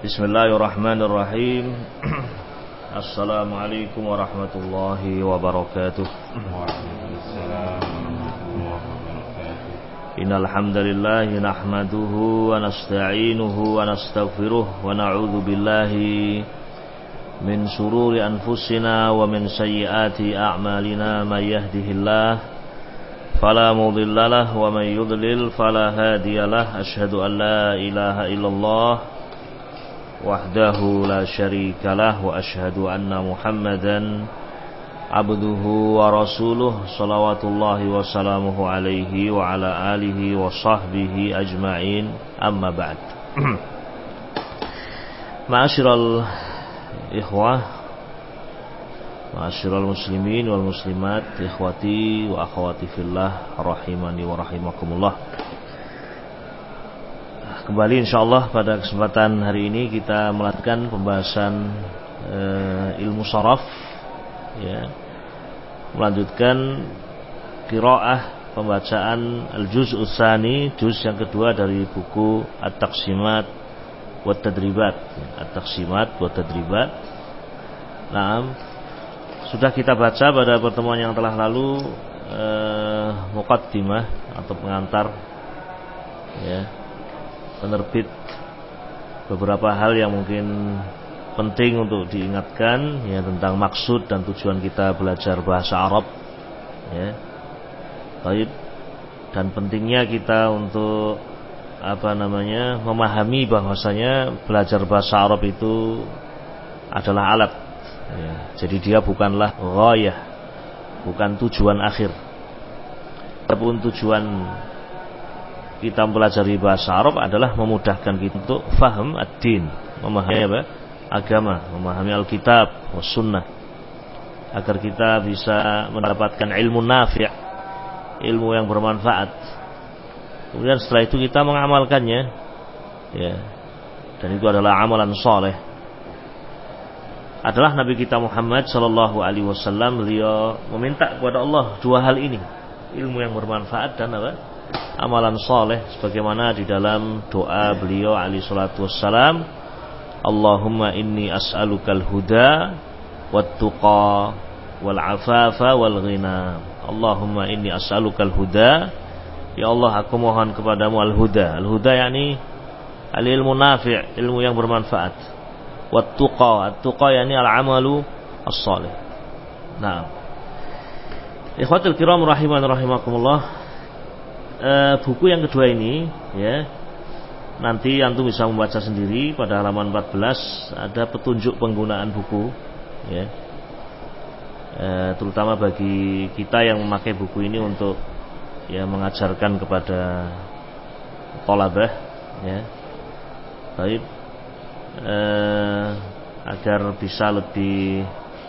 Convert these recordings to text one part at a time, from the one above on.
Bismillahirrahmanirrahim. Assalamualaikum warahmatullahi wabarakatuh. Innal hamdalillah nahmaduhu wa nasta'inuhu wa nastaghfiruh wa na'udzu billahi min shururi anfusina wa min sayyiati a'malina may yahdihillah fala mudhillalah wa may yudlil fala hadiyalah. Asyhadu an la ilaha illallah wahdahu la syarikalah wa asyhadu anna Muhammadan abduhu wa rasuluh salawatullahi wa salamuhu alaihi wa ala alihi wa sahbihi ajma'in, amma ba'd. Ma'asyiral ikhwah, ma'asyiral muslimin wal muslimat, ikhwati wa akhwati fillah rahimani wa rahimakumullah. Kembali insyaallah pada kesempatan hari ini kita melanjutkan pembahasan ilmu sharaf, ya. Melanjutkan qiraah pembacaan al-juz'us tsani, juz yang kedua dari buku At-Taqsimat wa Tadribat. At-Taqsimat wa Tadribat. Nah, sudah kita baca pada pertemuan yang telah lalu muqaddimah atau pengantar, ya, penerbit beberapa hal yang mungkin penting untuk diingatkan, ya, tentang maksud dan tujuan kita belajar bahasa Arab, ya. Baik, dan pentingnya kita untuk memahami bahwasanya belajar bahasa Arab itu adalah alat, ya. Jadi dia bukanlah ghayah, bukan tujuan akhir. Adapun tujuan kita mempelajari bahasa Arab adalah memudahkan kita untuk faham ad-din, memahami agama, memahami Alkitab was sunnah, agar kita bisa mendapatkan ilmu nafi', ilmu yang bermanfaat. Kemudian setelah itu kita mengamalkannya, ya. Dan itu adalah amalan saleh. Adalah Nabi kita Muhammad sallallahu alaihi wasallam, beliau meminta kepada Allah dua hal ini, ilmu yang bermanfaat dan amalan saleh, sebagaimana di dalam doa beliau alaihi salatu wassalam, Allahumma inni as'alukal huda wat tuqa wal afafa wal ghina. Allahumma inni as'alukal huda, ya Allah, aku mohon kepadamu al-huda. Al-huda yakni al-ilmu nafi', ilmu yang bermanfaat. Wat tuqa, at-tuqa yakni al-amalu as-salih. Nah, ikhwatul kiram rahiman rahimakumullah, buku yang kedua ini, ya, nanti antum bisa membaca sendiri pada halaman 14, ada petunjuk penggunaan buku, ya. Terutama bagi kita yang memakai buku ini untuk, ya, mengajarkan kepada thalabah, ya. Baik, agar bisa lebih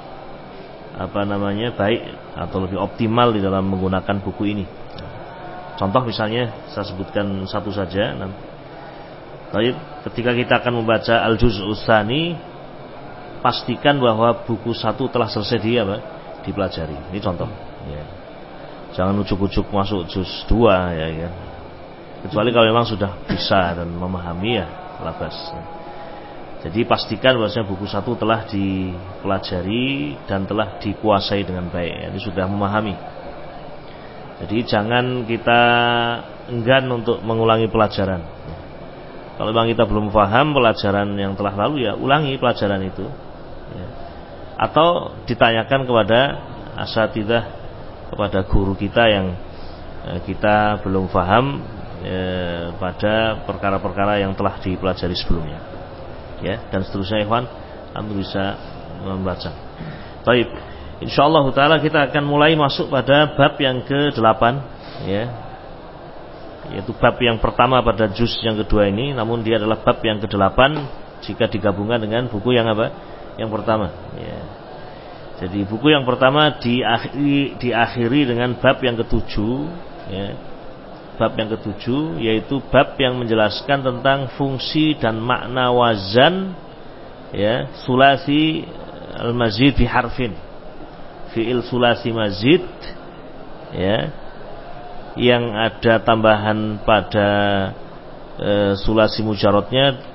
baik atau lebih optimal di dalam menggunakan buku ini. Contoh misalnya saya sebutkan satu saja. Baik, ketika kita akan membaca al-juz'us tsani, pastikan bahwa buku 1 telah selesai dipelajari. Ini contoh, ya. Jangan ujuk-ujuk masuk juz 2, ya, ya. Kecuali kalau memang sudah bisa dan memahami, ya, labas. Jadi pastikan bahwasanya buku 1 telah dipelajari dan telah dikuasai dengan baik. Ini sudah memahami. Jadi jangan kita enggan untuk mengulangi pelajaran. Kalau memang kita belum paham pelajaran yang telah lalu, ya ulangi pelajaran itu, ya. Atau ditanyakan kepada asatidzah, kepada guru kita yang kita belum paham pada perkara-perkara yang telah dipelajari sebelumnya, ya, dan seterusnya. Ikhwan, antum bisa membaca. Baik, insyaallah taala kita akan mulai masuk pada bab yang ke-8, ya. Yaitu bab yang pertama pada juz yang kedua ini, namun dia adalah bab yang ke-8 jika digabungkan dengan buku yang yang pertama, ya. Jadi buku yang pertama diakhiri dengan bab yang ke-7, ya. Bab yang ke-7 yaitu bab yang menjelaskan tentang fungsi dan makna wazan, ya, sulasi al-mazid fi harfin. Fi'il sulasi mazid, ya, yang ada tambahan pada sulasi mujarradnya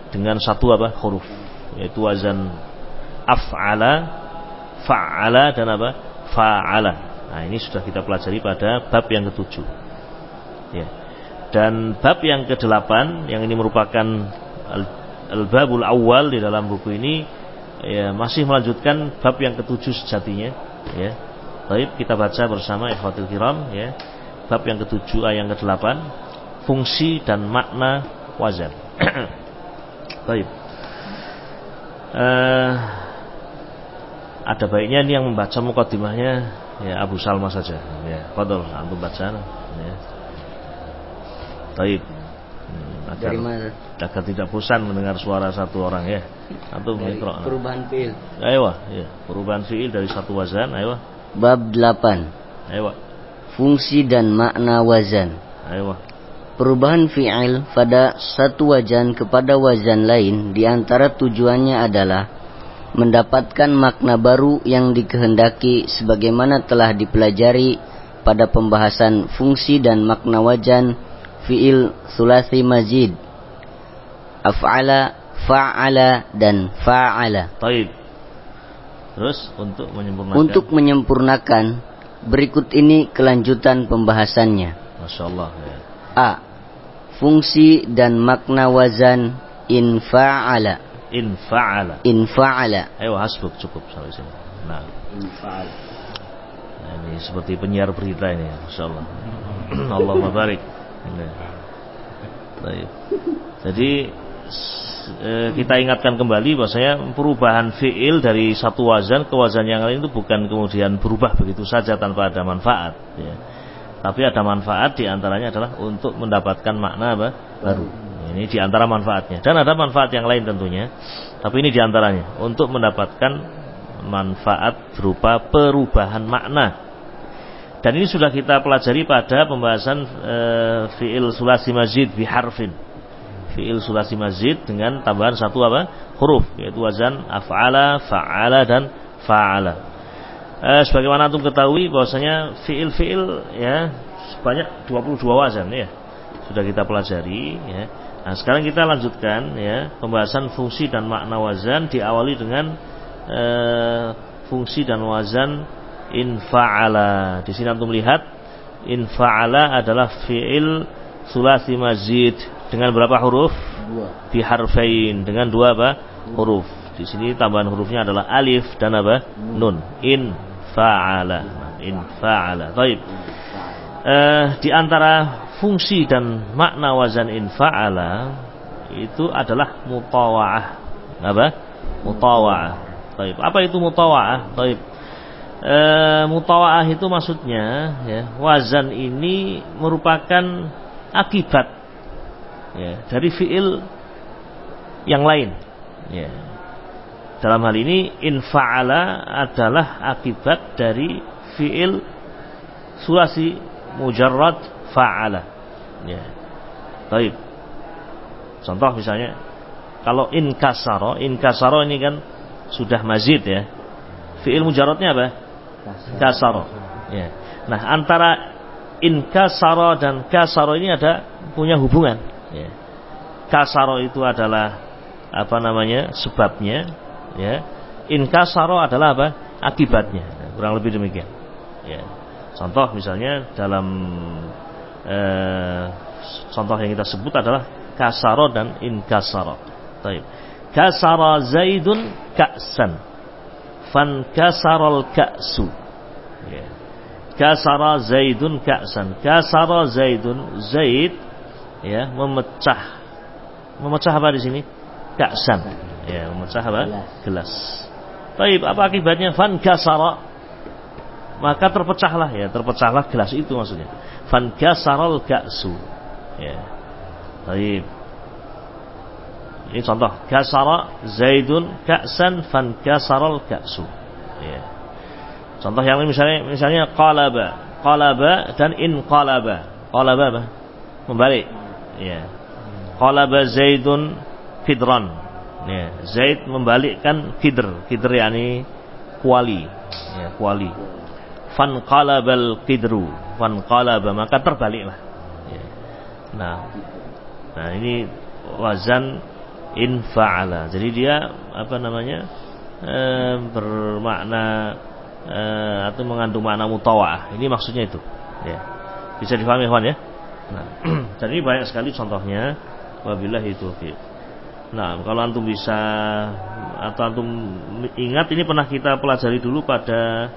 dengan satu apa? Huruf, yaitu wazan af'ala, fa'ala dan apa? Fa'ala. Nah, ini sudah kita pelajari pada bab yang ke-7. Ya. Dan bab yang ke-8 yang ini merupakan al-babul awal di dalam buku ini, ya, masih melanjutkan bab yang ke-7 sejatinya, ya. Baik, kita baca bersama ikhwatul kiram, ya. Bab yang ke-7 ayat yang ke-8, fungsi dan makna wazan. Baik. Ada baiknya ini yang membaca mukadimahnya, ya, Abu Salma saja, ya. Fadhol, antum baca, ya. Baik. Agar tidak bosan mendengar suara satu orang, ya. Antum mikro. Perubahan fiil. Ayo, ya. Perubahan fiil dari satu wazan, ayo. Bab 8. Ayo. Fungsi dan makna wazan. Ayo. Perubahan fiil pada satu wazan kepada wazan lain di antara tujuannya adalah mendapatkan makna baru yang dikehendaki sebagaimana telah dipelajari pada pembahasan fungsi dan makna wazan fiil sulasi mazid, af'ala, fa'ala dan fa'ala. Baik. Terus untuk menyempurnakan berikut ini kelanjutan pembahasannya. Masya Allah, ya. A. Fungsi dan makna wazan in fa'ala. In fa'ala. Ayo, hasbuk, cukup sampai sini. Nah, in fa'ala. Nah, ini seperti penyiar berita ini, Masya Allah. Allahumma barik. Baik. Jadi kita ingatkan kembali bahwasanya perubahan fiil dari satu wazan ke wazan yang lain itu bukan kemudian berubah begitu saja tanpa ada manfaat, ya. Tapi ada manfaat, diantaranya adalah untuk mendapatkan makna apa? Baru. Ini diantara manfaatnya. Dan ada manfaat yang lain tentunya, tapi ini diantaranya untuk mendapatkan manfaat berupa perubahan makna. Dan ini sudah kita pelajari pada pembahasan fi'il sulasi mazid biharfin. Fi'il sulasi mazid dengan tambahan satu apa? Huruf, yaitu wazan af'ala, fa'ala dan fa'ala. Sebagaimana antum ketahui bahwasanya fi'il ya sebanyak 22 wazan, ya. Sudah kita pelajari, ya. Nah, sekarang kita lanjutkan, ya, pembahasan fungsi dan makna wazan diawali dengan fungsi dan wazan in fa'ala. Di sini antum lihat in fa'ala adalah fi'il sulasi mazid dengan berapa huruf? 2. Biharfain, dengan 2 apa? Huruf. Di sini tambahan hurufnya adalah alif dan apa? Nun. In fa'ala. In fa'ala. Baik. Di antara fungsi dan makna wazan in fa'ala itu adalah mutawa'ah. Apa? Mutawa'ah. Baik. Apa itu mutawa'ah? Baik. Mutawa'ah itu maksudnya, ya, wazan ini merupakan akibat, ya, dari fiil yang lain, ya. Dalam hal ini in fa'ala adalah akibat dari fiil sulasi mujarrad fa'ala, ya. Baik. Contoh misalnya kalau in kasaro ini kan sudah mazid, ya. Fiil mujarradnya apa? Kasaro. Ya. Nah, antara inkasaro dan kasaro ini punya hubungan. Ya. Kasaro itu adalah apa namanya? Sebabnya. Ya. Inkasaro adalah apa? Akibatnya. Kurang lebih demikian. Ya. Contoh misalnya dalam contoh yang kita sebut adalah kasaro dan inkasaro. Baik. Kasara Zaidun ka'san. Fan kasarul ka'su, ya. Kasara Zaidun ka'san. Kasara Zaidun, Zaid, ya, memecah apa di sini? Ka'san, ya, memecah apa? Gelas. Baik, apa akibatnya? Fan kasara, maka terpecahlah gelas itu maksudnya. Fan kasarul ka'su, ya. Baik. Ini contoh, kasara Zaidun ka'san fan kasaral ka'su, ya. Contoh yang lain misalnya qalaba dan inqalaba. Qalaba apa? Membalik, ya. Qalaba Zaidun kidran, ya. Zaid membalikkan kidr yakni kuali, ya, kuali. Fan qalabal kidru, fan qalaba, maka terbaliklah, ya. Nah ini wazan in fa'ala. Jadi dia apa namanya? Bermakna atau mengandung makna mutawa'ah. Ini maksudnya itu. Ya. Bisa difahami kawan ya? Nah, jadi banyak sekali contohnya. Wabillahi taufiq. Nah, kalau antum bisa atau antum ingat, ini pernah kita pelajari dulu pada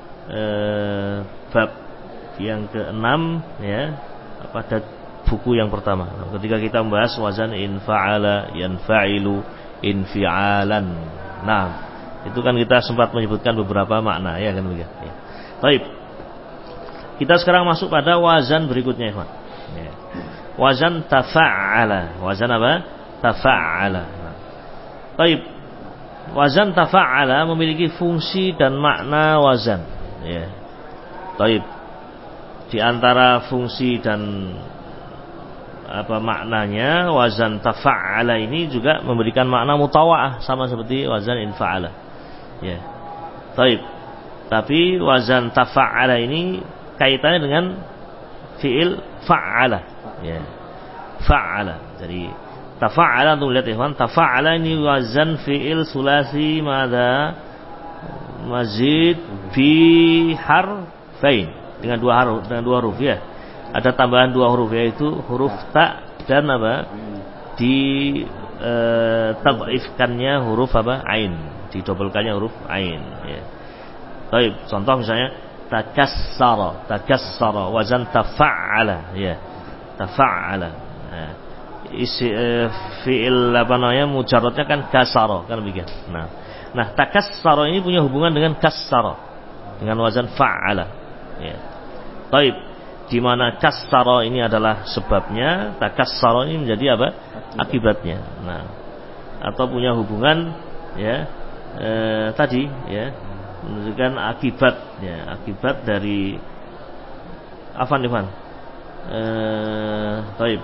bab yang ke-6 ya, pada buku yang pertama. Ketika kita membahas wazan infa'ala, yanfa'ilu, infi'alan. Nah, itu kan kita sempat menyebutkan beberapa makna ya kan begitu. Ya. Baik. Kita sekarang masuk pada wazan berikutnya, ikhwan. Ya. Wazan tafa'ala. Wazan apa? Tafa'ala. Baik. Wazan tafa'ala memiliki fungsi dan makna wazan. Ya. Baik. Di antara fungsi dan apa maknanya, wazan tafa'ala ini juga memberikan makna mutawa'ah, sama seperti wazan infa'ala. Ya. Baik. Tapi wazan tafa'ala ini kaitannya dengan fi'il fa'ala. Ya. Fa'ala. Jadi tafa'ala, untuk lihat ikhwan, tafa'ala ini wazan fi'il sulasi madza mazid fi harfain, dengan dua huruf ya. Ada tambahan 2 huruf, yaitu huruf ta dan apa? Di tad'ifkannya huruf apa? Ain, didobelkannya huruf ain ya. Baik, contoh misalnya takassara, wazan tafa'ala ya. Tafa'ala. Nah, fi'il apa namanya? Mujarradnya kan kasara, kan begitu. Nah, takassara ini punya hubungan dengan kassara, dengan wazan fa'ala ya. Baik, di mana kassara ini adalah sebabnya, takassara ini menjadi apa? Akibatnya. Nah, atau punya hubungan ya tadi ya, menunjukkan akibat ya, akibat dari afan Ikhwan. Baik.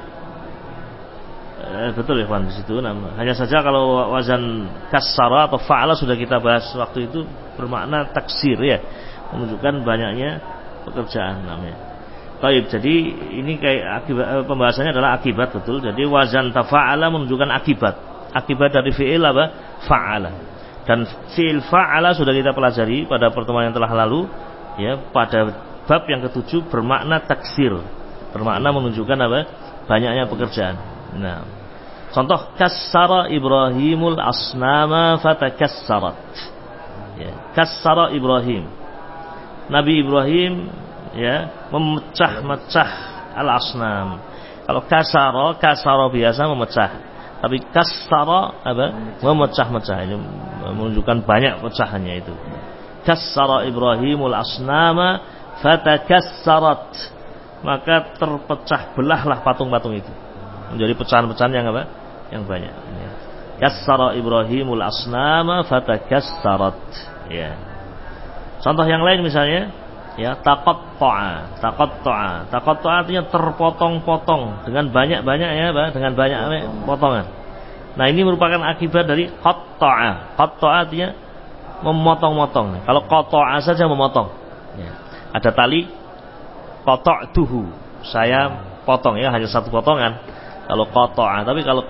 Betul Ikhwan di situ. Hanya saja kalau wazan kassara atau fa'ala sudah kita bahas waktu itu, bermakna taksir ya, menunjukkan banyaknya pekerjaan namanya. Baik, jadi ini kayak akibat, pembahasannya adalah akibat, betul. Jadi wazan tafa'ala menunjukkan akibat dari fi'il apa? Fa'ala. Dan fi'il fa'ala sudah kita pelajari pada pertemuan yang telah lalu ya, pada bab yang ke-7, bermakna taksir, bermakna menunjukkan apa? Banyaknya pekerjaan. Nah, contoh kassara Ibrahimul asnama fatakassarat. Ya, kassara Ibrahim. Nabi Ibrahim ya memecah-mecah al-asnam. Kalau kasara biasa memecah, tapi kassara apa? Memecah-mecah. Ini menunjukkan banyak pecahannya itu. Kassara Ibrahimul asnama fatakassarat, maka terpecah belahlah patung-patung itu menjadi pecahan-pecahan yang apa? Yang banyak. Ya. Kassara Ibrahimul asnama fatakassarat. Ya. Contoh yang lain misalnya ya, taqatta'a artinya terpotong-potong dengan banyak-banyak ya, dengan banyak potongan. Nah, ini merupakan akibat dari qatta'a. Qatta'a artinya memotong-motong. Kalau qata'a saja memotong ya. Ada tali, qata'tuhu, saya potong ya, hanya satu potongan. Kalau qata'a, tapi kalau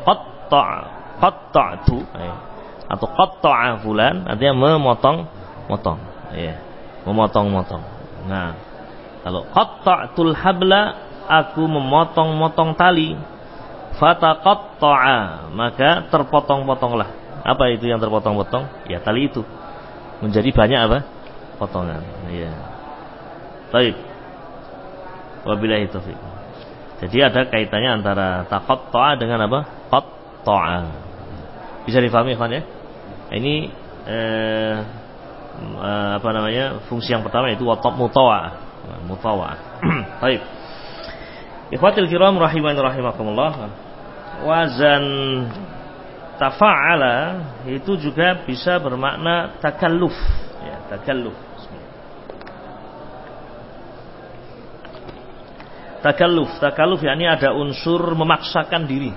qatta'tu atau qatta'a fulan artinya memotong-motong ya, memotong-motong. Nah, kalau qatta'tul habla, aku memotong-motong tali, fataqatta'a, maka terpotong-potonglah. Apa itu yang terpotong-potong? Ya, tali itu menjadi banyak apa? Potongan. Ya. Baik. Wabillahi taufiq. Jadi ada kaitannya antara taqatta'a dengan apa? Qatta'a. Bisa difahami ikhwan ya? Ini apa namanya, fungsi yang pertama itu mutawa'ah. Baik. Ikhwatul kiram rahimani rahimakumullah. Wazan tafa'ala itu juga bisa bermakna takalluf ya, takalluf. Takalluf yakni ada unsur memaksakan diri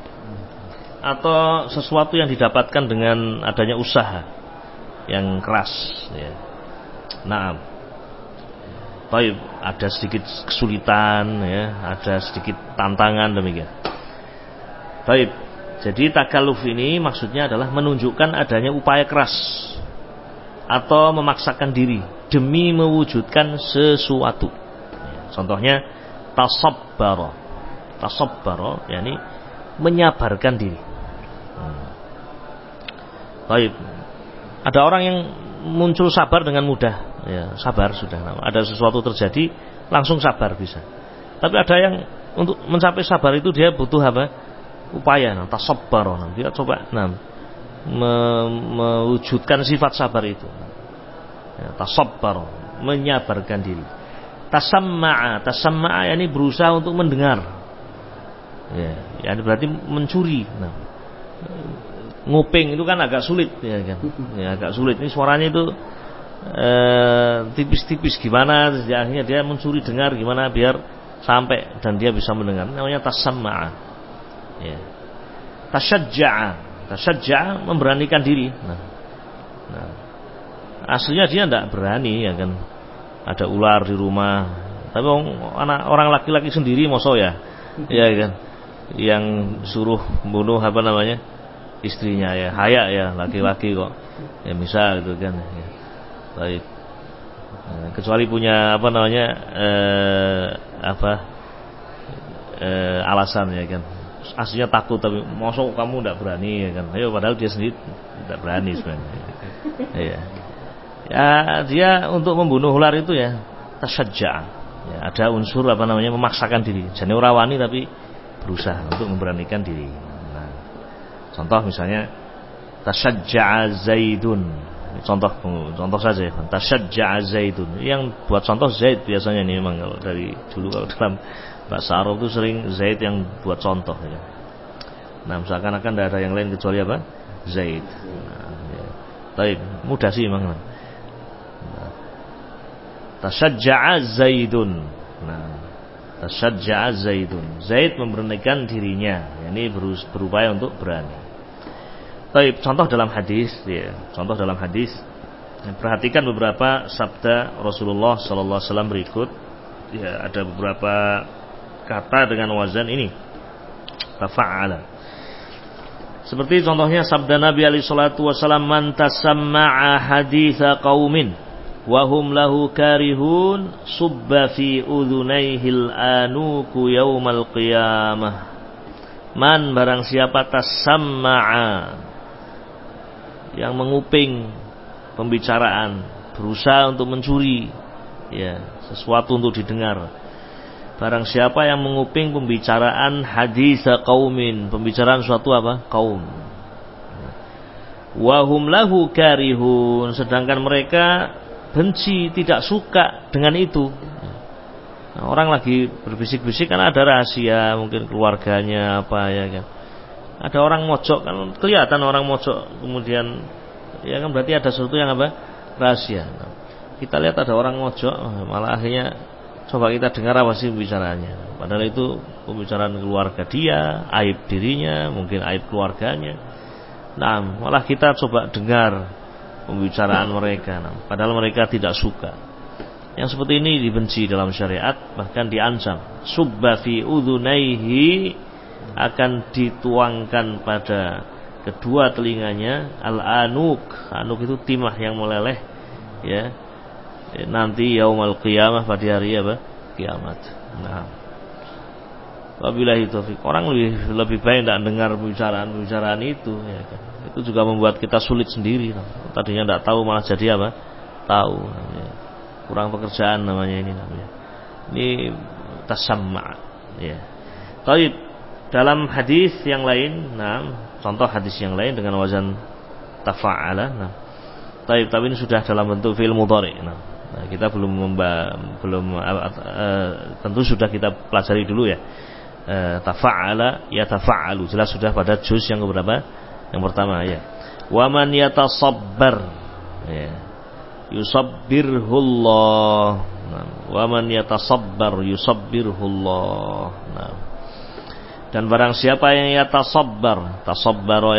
atau sesuatu yang didapatkan dengan adanya usaha yang keras ya. Nah, baik, ada sedikit kesulitan ya, ada sedikit tantangan demikian. Baik, Jadi takalluf ini maksudnya adalah menunjukkan adanya upaya keras atau memaksakan diri demi mewujudkan sesuatu. Contohnya tasabbara. Tasabbara yakni menyabarkan diri. Baik. Ada orang yang muncul sabar dengan mudah, ya, sabar sudah. Ada sesuatu terjadi, langsung sabar bisa. Tapi ada yang untuk mencapai sabar itu dia butuh apa? Upaya, tasabbara. Dia coba mewujudkan sifat sabar itu. Ya, tasabbara, menyabarkan diri. Tasamma'a yakni berusaha untuk mendengar. Ya, ini berarti mencuri. Nguping itu kan agak sulit, ya kan? Ya, agak sulit. Ini suaranya itu tipis-tipis gimana? Akhirnya dia mencuri dengar gimana biar sampai dan dia bisa mendengar. Namanya tasamma'a. Ya. Tasyajja'a memberanikan diri. Aslinya dia tidak berani, ya kan? Ada ular di rumah. Tapi orang laki-laki sendiri mosok ya, ya kan? Yang suruh bunuh apa namanya? Istrinya ya, haya ya, laki-laki kok. Ya bisa gitu kan. Ya. Baik. Kecuali punya apa namanya? Alasan ya kan. Aslinya takut tapi mosok kamu tidak berani ya kan. Ayo padahal dia sendiri tidak berani sebenarnya. Iya. Ya, dia untuk membunuh ular itu ya tasyajja'. Ya, ada unsur apa namanya memaksakan diri. Jane ora wani tapi berusaha untuk memberanikan diri. Contoh misalnya tasyajja'a Zaidun. Contoh saja. Tasyajja'a Zaidun. Yang buat contoh Zaid biasanya nih memang kalau dari dulu kalau dalam bahasa Arab itu sering Zaid yang buat contoh ya. Seakan-akan tidak ada yang lain kecuali apa? Zaid. Ya. Tapi mudah sih memang. Tasyajja'a Zaidun. Tasyajja'a Zaidun. Zaid memberanikan dirinya. Ini berupaya untuk berani. Baik, contoh dalam hadis, ya. Contoh dalam hadis. Perhatikan beberapa sabda Rasulullah sallallahu alaihi wasallam berikut. Ya, ada beberapa kata dengan wazan ini. Tafa'ala. Seperti contohnya sabda Nabi alaihi salatu wasallam, "Man tasamma'a haditsa qaumin wa hum lahu karihun subba fi udhunayhil anuku yaumal qiyamah." Man barang siapa tasamma'a, yang menguping pembicaraan, berusaha untuk mencuri ya sesuatu untuk didengar. Barang siapa yang menguping pembicaraan haditsa qaumin, pembicaraan suatu apa? Kaum. Wa hum lahu karihun, sedangkan mereka benci, tidak suka dengan itu. Orang lagi berbisik-bisik kan ada rahasia, mungkin keluarganya apa ya kan. Ada orang mojok kan kelihatan orang mojok, kemudian ya kan berarti ada sesuatu yang apa? Rahasia. Kita lihat ada orang mojok, malah akhirnya coba kita dengar apa sih pembicaraannya. Padahal itu pembicaraan keluarga dia, aib dirinya, mungkin aib keluarganya. Malah kita coba dengar pembicaraan mereka. Padahal mereka tidak suka. Yang seperti ini dibenci dalam syariat, bahkan diancam. Subba fi udhunaihi, akan dituangkan pada kedua telinganya al-anuk. Anuk itu timah yang meleleh ya. Nanti yaumal qiyamah, pada hari apa? Kiamat. Wabillahi taufik. Orang lebih baik tidak dengar pembicaraan itu ya kan. Itu juga membuat kita sulit sendiri. Tadinya tidak tahu malah jadi apa? Tahu. Ya. Kurang pekerjaan namanya ini namanya. Ini tasamma ya. Baik. Dalam hadis yang lain, contoh hadis yang lain dengan wazan tafa'ala. Tapi ini sudah dalam bentuk fi'il mudhari. Kita tentu sudah kita pelajari dulu ya. Tafa'ala ya tafa'alu, jelas sudah pada juz yang keberapa? Yang pertama ya. Wa man yatasabbar ya. Yusabbirhullah. Wa man yatasabbar yusabbirhullah. Dan barang siapa yang yatasabbar, tasabbara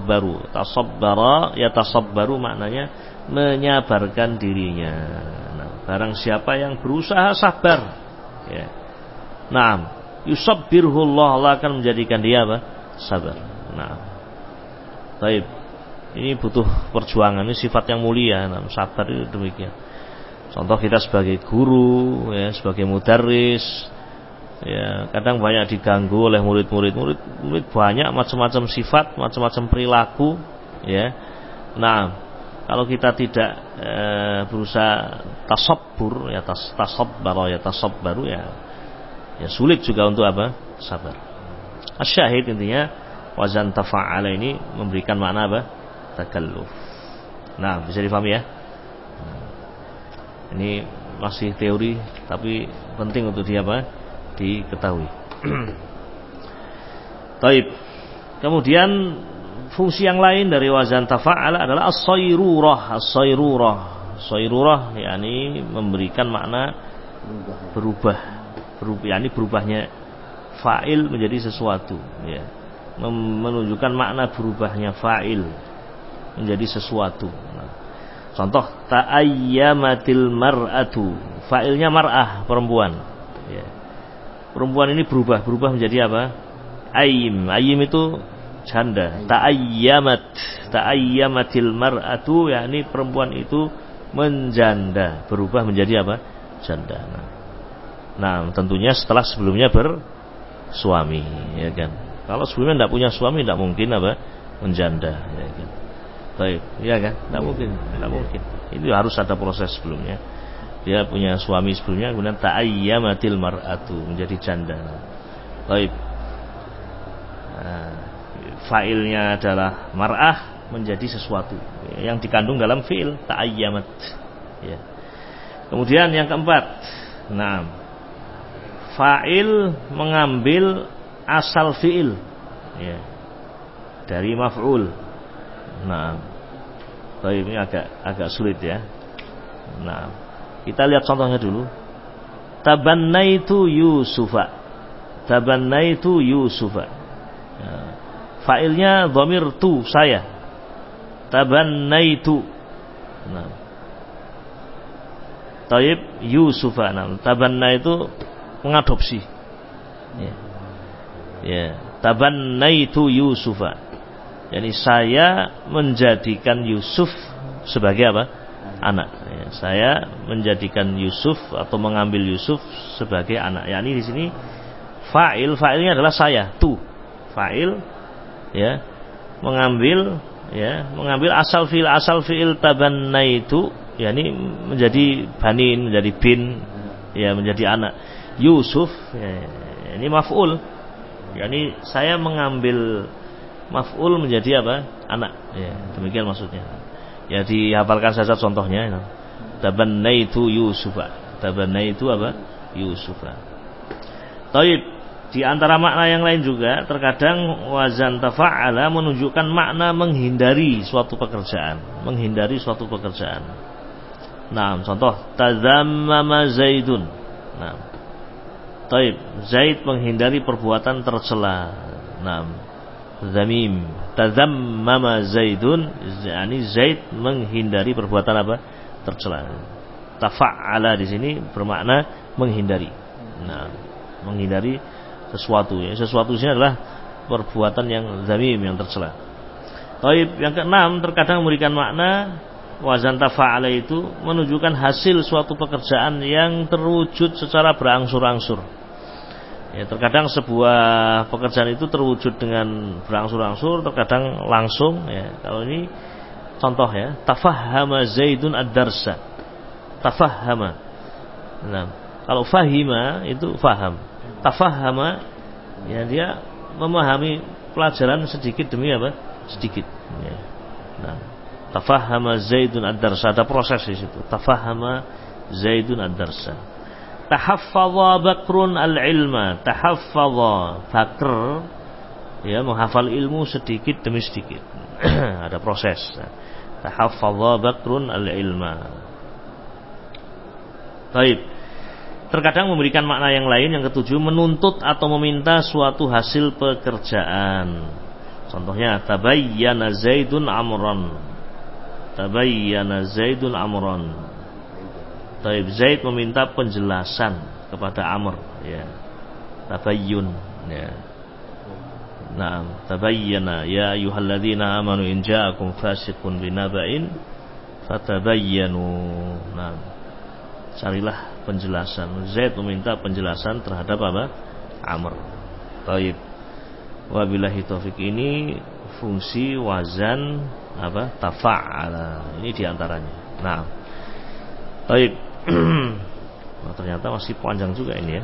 yatasabbaru maknanya menyabarkan dirinya. Barang siapa yang berusaha sabar ya. Yusabbirhullah, Allah akan menjadikan dia apa? Sabar. Nah, baik. Ini butuh perjuangan, ini sifat yang mulia. Nah, sabar itu demikian. Contoh kita sebagai guru, ya, sebagai mudarris, ya, kadang banyak diganggu oleh murid banyak macam-macam sifat, macam-macam perilaku, ya. Nah, kalau kita tidak berusaha tasabbur, ya tasabbaru, ya sulit juga untuk apa? Sabar. Asyahid intinya wazan tafa'ala ini memberikan makna apa? Takalluf. Nah, bisa difahami ya? Ini masih teori tapi penting untuk diketahui. Taib. Kemudian fungsi yang lain dari wazan tafa'ala adalah as-sayrurah. Sayrurah yakni memberikan makna berubah, yakni berubahnya fa'il menjadi sesuatu, ya. Menunjukkan makna berubahnya fa'il menjadi sesuatu. Nah, contoh ta'ayyamatil mar'atu, fa'ilnya mar'ah, perempuan, ya. Perempuan ini berubah menjadi apa? Ayyim itu janda. Ta'ayyamatil mar'atu, yakni perempuan itu menjanda, berubah menjadi apa? Janda. Nah, tentunya setelah sebelumnya bersuami, ya kan? Kalau sebelumnya tidak punya suami, tidak mungkin apa? Menjanda, ya kan? Baik, ya kan? Tidak mungkin. Itu harus ada proses sebelumnya. Dia punya suami sebelumnya, kemudian ta'ayyamatil mar'atu, menjadi janda. Baik. Fa'ilnya adalah mar'ah, menjadi sesuatu yang dikandung dalam fi'il ta'ayyamat, ya. Kemudian yang keempat, nah, fa'il mengambil asal fi'il, ya, dari maf'ul. Nah, ini agak sulit ya. Nah, kita lihat contohnya dulu. Tabannaitu Yusufa. Nah, fa'ilnya dhamir tu, saya. Tabannaitu. Nah, Taib Yusufa. Nah, tabanna itu mengadopsi. Ya. Tabannaitu Yusufa. Jadi saya menjadikan Yusuf sebagai apa? Anak. Ya, saya menjadikan Yusuf atau mengambil Yusuf sebagai anak. Yani di sini fa'ilnya adalah saya, tu. Fa'il, ya, mengambil asal fi'il tabannaitu, yakni menjadi banin, menjadi bin, ya, menjadi anak. Yusuf, ya, ini maf'ul. Yani saya mengambil maf'ul menjadi apa? Anak. Ya, demikian maksudnya. Ya, dihafalkan saja contohnya. Tabannaitu Yusufa. Tabannaitu apa? Yusufa. Taib. Di antara makna yang lain juga, terkadang wazan tafa'ala menunjukkan makna menghindari suatu pekerjaan. Nah, contoh tazammama Zaidun. Nah, taib. Zaid menghindari perbuatan tercela. Nah, zamim. Tazammama Zaidun, yakni Zaid menghindari perbuatan apa? Tercela. Tafa'ala di sini bermakna menghindari. Nah, menghindari sesuatu, ya. Sesuatu di sini adalah perbuatan yang zamim, yang tercela. Baik, yang keenam, terkadang memberikan makna wazan tafa'ala itu menunjukkan hasil suatu pekerjaan yang terwujud secara berangsur-angsur. Ya, terkadang sebuah pekerjaan itu terwujud dengan berangsur-angsur, terkadang langsung, ya. Kalau ini contoh, ya, tafahhama Zaidun ad-darsa. Tafahhama. Nah, kalau fahima itu faham. Tafahhama, ya, dia memahami pelajaran sedikit demi apa? Sedikit. Ya. Nah, tafahhama Zaidun ad-darsa, ada proses di situ. Tafahhama Zaidun ad-darsa. Tahaffadha Bakrun al-ilma. Tahaffadha, Bakr, ya, menghafal ilmu sedikit demi sedikit. Ada proses. Tahaffadha Bakrun al-ilma. Baik. Terkadang memberikan makna yang lain, yang ketujuh, menuntut atau meminta suatu hasil pekerjaan. Contohnya tabayyana Zaidun amran. Tabayyana Zaidun amran. Taib, Zaid meminta penjelasan kepada Amr, ya. Tabayyun, ya. Naam, tabayyana ya ayyuhalladzina amanu in ja'akum fasiqun binaba'in fatabayyanu. Naam. Carilah penjelasan. Zaid meminta penjelasan terhadap apa? Amr. Baik. Wabillahi taufik, ini fungsi wazan apa? Tafa'ala. Ini diantaranya. Nah. Baik. Nah, ternyata masih panjang juga ini ya.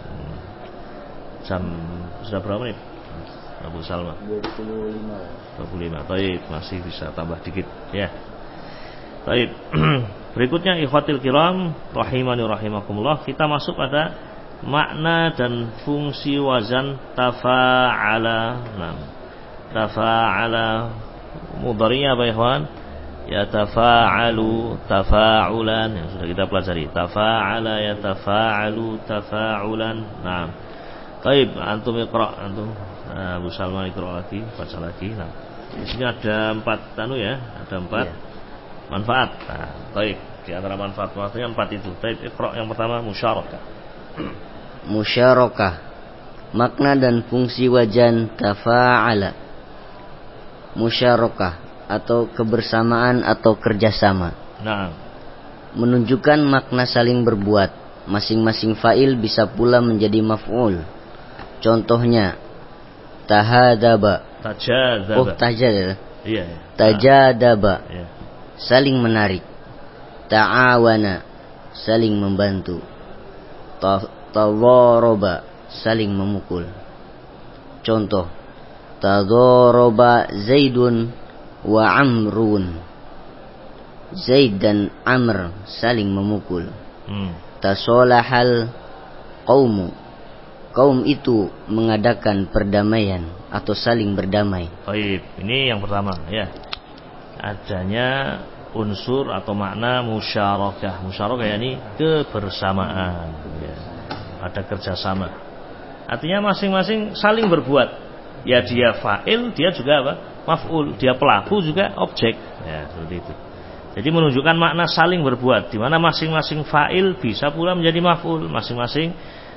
Jam sudah berapa menit? Abu Salma 25. Baik, masih bisa tambah dikit ya. Baik. Berikutnya ikhwatil kiram rahimani rahimakumullah, kita masuk pada makna dan fungsi wazan tafa'ala. Nah, tafa'ala mudhari'nya apa ikhwan? Ya tafa'alu tafa'ulan, yang sudah kita pelajari. Tafa'ala ya tafa'alu tafa'ulan. Nah. Baik, antum iqra, antum Abu Salman iqra lagi, baca lagi. Nah, di sini ada 4 ada 4 manfaat. Nah, baik, di antara manfaat-manfaatnya 4 itu. Baik, iqra yang pertama musyarakah. Musyarakah, makna dan fungsi wazan tafa'ala. Musyarakah atau kebersamaan atau kerjasama. Nah, menunjukkan makna saling berbuat. Masing-masing fa'il bisa pula menjadi maf'ul. Contohnya tahadaba. Tajadaba. Oh, tajadaba. Iya. Tajadaba. Iya. Saling menarik. Ta'awana, saling membantu. Tadharaba, saling memukul. Contoh, tadharaba Zaidun wa Amrun. Zaid dan Amr saling memukul. Tasolahal qaumu, kaum itu mengadakan perdamaian atau saling berdamai. Baik, ini yang pertama ya. Adanya unsur atau makna musyarakah. Musyarakah yakni kebersamaan ya. Ada kerjasama. Artinya masing-masing saling berbuat. Ya dia fa'il, dia juga apa? Maf'ul. Dia pelaku juga objek. Ya, seperti itu. Jadi menunjukkan makna saling berbuat, di mana masing-masing fa'il bisa pula menjadi maf'ul, masing-masing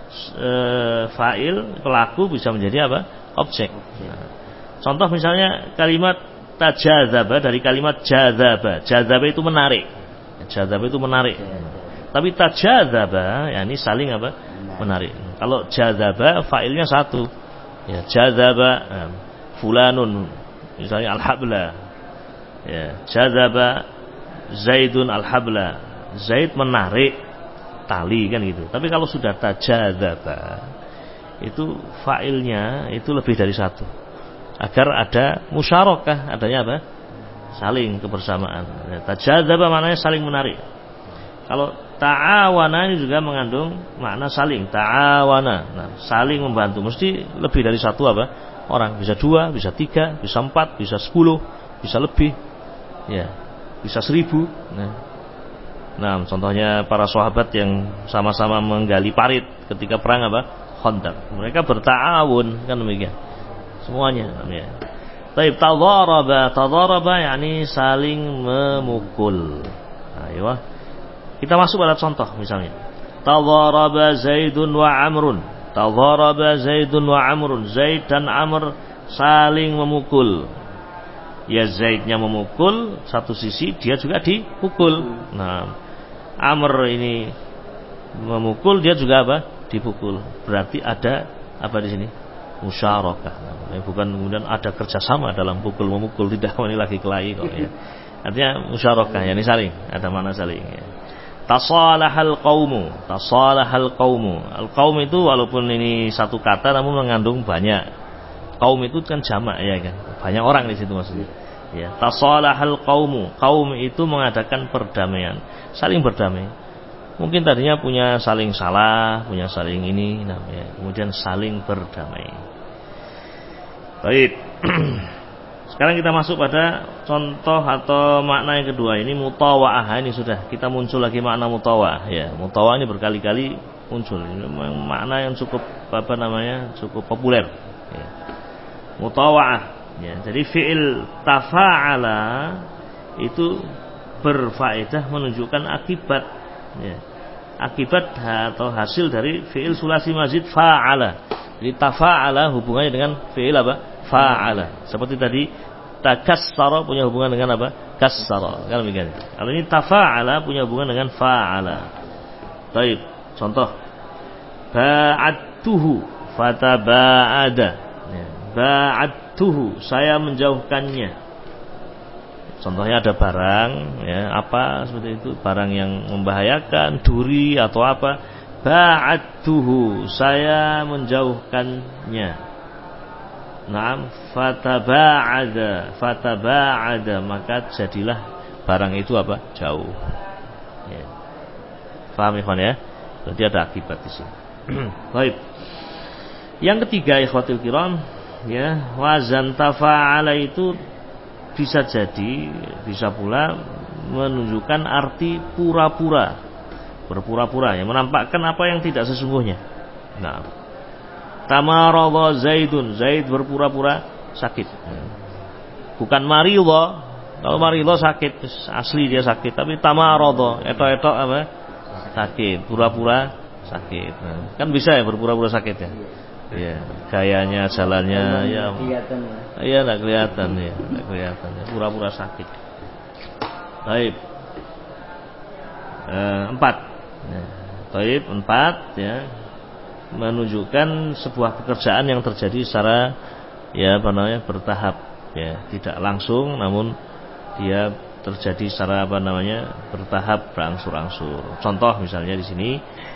fa'il pelaku bisa menjadi apa? Objek. Nah, contoh misalnya kalimat tajadzaba dari kalimat jadzaba. Jadzaba itu menarik. Jadzaba itu menarik. Tapi tajadzaba ya ini saling apa? Menarik. Kalau jadzaba fa'ilnya satu. Ya, jadzaba fulanun misalnya al-habla. Ya, jadzaba Zaidun al-habla. Zaid menarik tali kan gitu. Tapi kalau sudah tajadzaba itu fa'ilnya itu lebih dari satu. Agar ada musyarakah, adanya apa? Saling kebersamaan. Ya, tajadzaba maknanya saling menarik. Kalau ta'awana ini juga mengandung makna saling. Ta'awana, nah, saling membantu. Mesti lebih dari satu apa? Orang. Bisa 2, bisa 3, bisa 4, bisa 10, bisa lebih. Ya. Bisa 1000. Nah, contohnya para sahabat yang sama-sama menggali parit ketika perang apa? Khandaq. Mereka berta'awun kan demikian. Semuanya. Ya. Taib tadharaba yakni saling memukul. Ayo. Kita masuk pada contoh misalnya. Tadharaba Zaidun wa Amrun. Tadharaba Zaidun wa Amrun. Zaid dan Amr saling memukul. Ya Zaidnya memukul satu sisi, dia juga dipukul. Nah, Amr ini memukul, dia juga apa? Dipukul. Berarti ada apa di sini? Musyarakah. Nah, bukan kemudian ada kerjasama dalam pukul memukul, tidak, ini lagi kelahi kok ya. Artinya musyarakah, ya ini saling, ada mana saling ya. Tasalahal qaumu. Tasalahal qaumu. Al-qaum itu walaupun ini satu kata namun mengandung banyak. Kaum itu kan jamak ya kan. Banyak orang di situ maksudnya. Ya, tasalahal qaumu. Kaum itu mengadakan perdamaian, saling berdamai. Mungkin tadinya punya saling salah, punya saling ini, nah ya, kemudian saling berdamai. Baik. Sekarang kita masuk pada contoh atau makna yang kedua. Ini mutawa'ah. Ini sudah kita muncul lagi makna mutawa'ah ya. Mutawa'ah ini berkali-kali muncul. Ini makna yang cukup apa namanya? Cukup populer ya. Mutawa'ah ya. Jadi fi'il tafa'ala itu berfaedah menunjukkan akibat ya. Akibat atau hasil dari fi'il sulasi mazid fa'ala. Jadi tafa'ala hubungannya dengan fi'il apa? fa'ala. Seperti tadi takassara punya hubungan dengan apa? Kassara. Kan demikian. Kalau ini tafa'ala punya hubungan dengan fa'ala. Baik, contoh ba'adtuhu fataba'ada. Ya. Ba'adtuhu, saya menjauhkannya. Contohnya ada barang, ya, apa seperti itu, barang yang membahayakan, duri atau apa. Ba'adtuhu, saya menjauhkannya. Naam, fataba'ada, maka jadilah barang itu apa? Jauh. Ya. Paham ikhwan ya? Berarti ada akibat di sini. Baik. Yang ketiga ikhwatul kiram, ya, wazan tafa'ala itu bisa jadi, bisa pula menunjukkan arti pura-pura, berpura-pura, yang menampakkan apa yang tidak sesungguhnya. Nah, tamarada Zaidun, Zaid berpura-pura sakit. Bukan maridha, kalau maridha sakit, asli dia sakit, tapi tamarada, etok-etok apa? Sakit, pura-pura sakit. Nah, kan bisa ya berpura-pura sakit ya. Iya, gayanya, jalannya, ya, iya, nggak kelihatan ya, nggak kelihatan ya, pura-pura sakit. Baik, 4, baik 4 ya, menunjukkan sebuah pekerjaan yang terjadi secara ya apa namanya bertahap ya, tidak langsung, namun dia terjadi secara apa namanya bertahap, berangsur-angsur. Contoh misalnya di sini.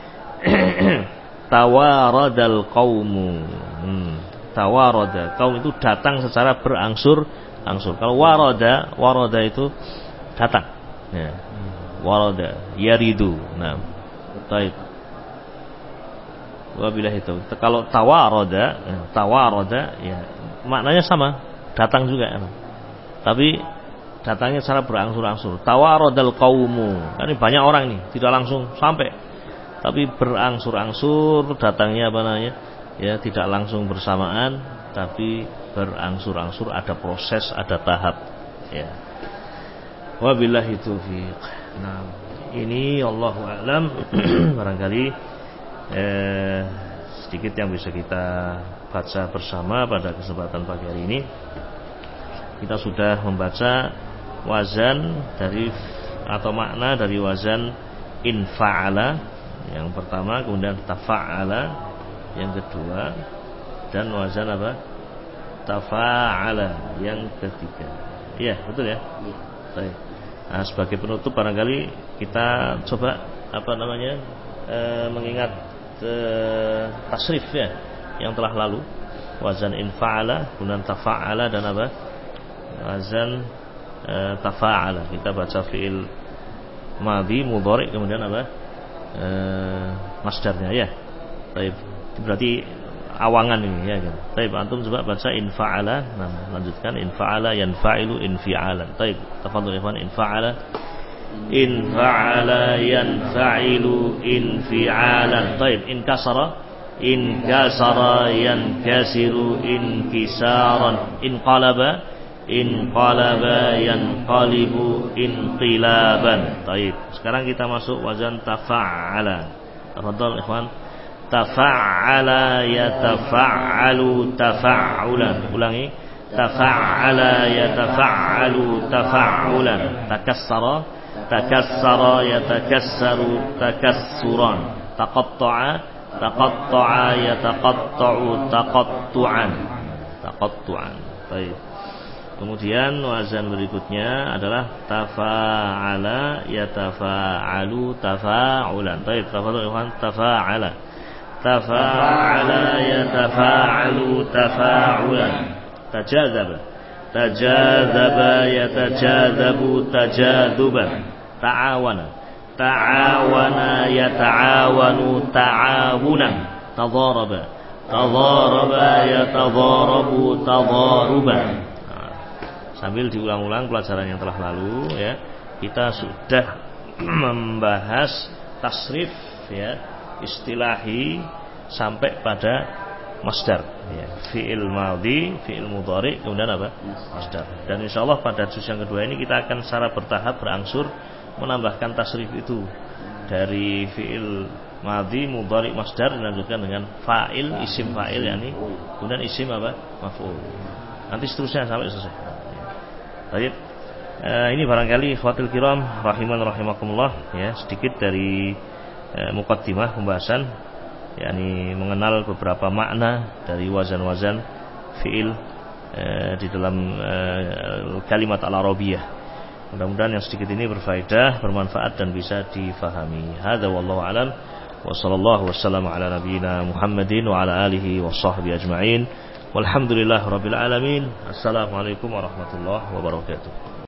Tawaradal qaumu. Tawarada, kaum itu datang secara berangsur-angsur. Kalau warada itu datang. Ya. Warada, yaridu. Nah, baik. Wabillahi taufiq. Kalau tawarada ya maknanya sama, datang juga. Tapi datangnya secara berangsur-angsur. Tawaradal qaumu. Kan ini banyak orang nih, tidak langsung sampai. Tapi berangsur-angsur datangnya apa namanya? Ya, tidak langsung bersamaan, tapi berangsur-angsur, ada proses, ada tahap. Ya. Wabillahi taufiq. Nah, ini Allahu a'lam. Barangkali sedikit yang bisa kita baca bersama pada kesempatan pagi hari ini. Kita sudah membaca wazan dari atau makna dari wazan infa'ala yang pertama, kemudian tafa'ala yang kedua, dan wazan apa? Tafa'ala yang ketiga. Iya, betul ya? Iya. Baik. Nah, sebagai penutup barangkali kita coba apa namanya? Mengingat tasrif ya yang telah lalu. Wazan infa'ala, kemudian tafa'ala, dan apa? Wazan tafa'ala. Kita baca fi'il madhi, mudhari, kemudian apa? Masdarnya ya. Baik. Berarti awangan ini ya kan. Baik, antum coba baca infa'ala. Nah, lanjutkan infa'ala yanfa'ilu infi'alan. Baik, tafadhol ikhwan, infa'ala yanfa'ilu infi'alan. Baik, inkasara yankasiru inkisaran. Inqalaba yanqalibu inqilaban. Baik. Sekarang kita masuk wazan tafa'ala. Tafadhol ikhwan. Tafa'ala yatafa'alu tafa'ulan. Ulangi. Tafa'ala yatafa'alu tafa'ulan. Takassara yatakassaru takassuran. Taqatta'a yataqatta'u taqattu'an. Baik. Kemudian wazan berikutnya adalah tafa'ala yatafa'alu tafa'ulan. Baik, tafadhol ikhwan, tafa'ala yatafa'alu tafa'ulan. Tajadzaba yatajadzabu tajadzuban. Ta'awana yata'awanu ta'awunan. Tadharaba yatadharabu tadharuban. Sambil diulang-ulang pelajaran yang telah lalu ya, kita sudah membahas tasrif ya, istilahi sampai pada masdar ya, fi'il madhi, fi'il mudhari, kemudian apa? Masdar. Dan insyaallah pada juz yang kedua ini kita akan secara bertahap berangsur menambahkan tasrif itu dari fi'il madhi, mudhari, masdar dilanjutkan dengan fa'il, isim fa'il yakni, kemudian isim apa? Maf'ul. Nanti seterusnya sampai selesai. Baik. Ini barangkali ikhwatul kiram rahimakumullah ya, sedikit dari muqaddimah pembahasan yakni mengenal beberapa makna dari wazan-wazan fi'il di dalam kalimat al-arabiyah. Mudah-mudahan yang sedikit ini berfaedah, bermanfaat dan bisa difahami. Hadza wallahu alam. Wa sallallahu wasallam ala nabiyyina Muhammadin wa ala alihi wa sahbihi ajma'in. Walhamdulillahirabbil alamin. Assalamualaikum warahmatullahi wabarakatuh.